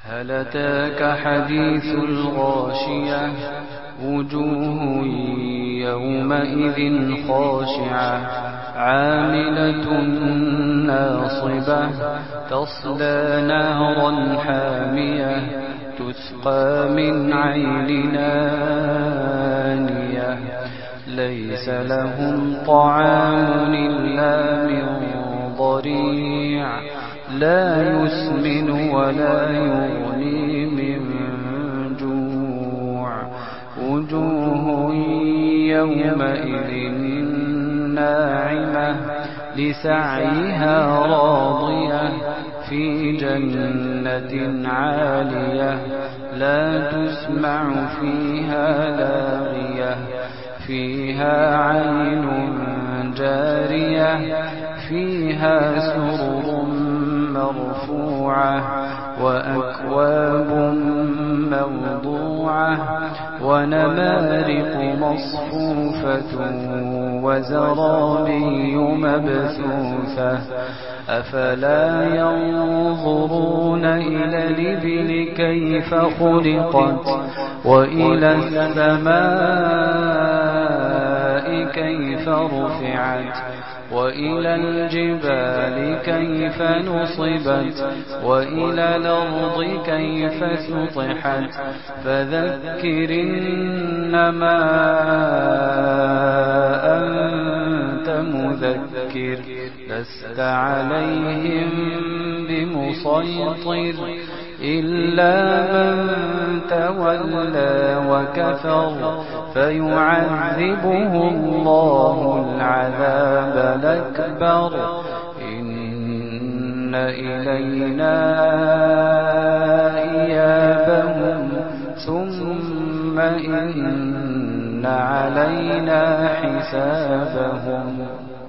هل أتاك حديث الغاشية وجوه يومئذ خاشعة عاملة ناصبة تصلى نارا حامية تسقى من عين آنية ليس لهم طعام إلا من ضريع لا يسمن ولا يغني من جوع وجوه يومئذ ناعمة لسعيها راضية في جنة عالية لا تسمع فيها لاغية فيها عين جارية فيها سرر مرفوعة وأكواب موضوعة ونمارق مصفوفة وزرابي مبثوثة أفلا ينظرون إلى الإبل كيف خلقت وإلى السماء كيف رفعت وإلى الجبال كيف نصبت وإلى الأرض كيف سطحت فذكر إنما أنت مذكر لست عليهم بمسيطر إلا من تولى وكفر فيعذبه الله العذاب الأكبر إن إلينا إيابهم ثم إن علينا حسابهم.